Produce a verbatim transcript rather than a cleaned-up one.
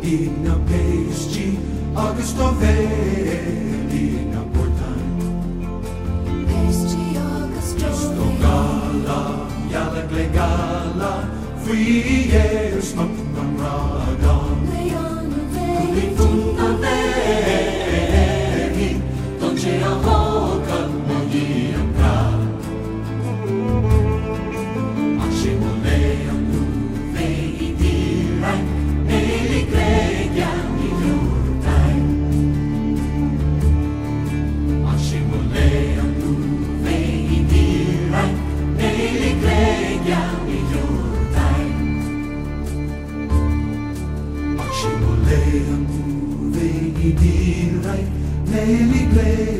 Ig na pésci agus tó veli na portan. Pésci agus tó Sto gala, yala glegala, free air smoke from radon. Leon Kuli funta veli, donde a hoka mogi ang ka. Aksimule ang nuve idiray, neliglegya ni lutay. Aksimule ang nuve idiray, neliglegya ni lutay. Aksimule ang nuve idiray, neliglegya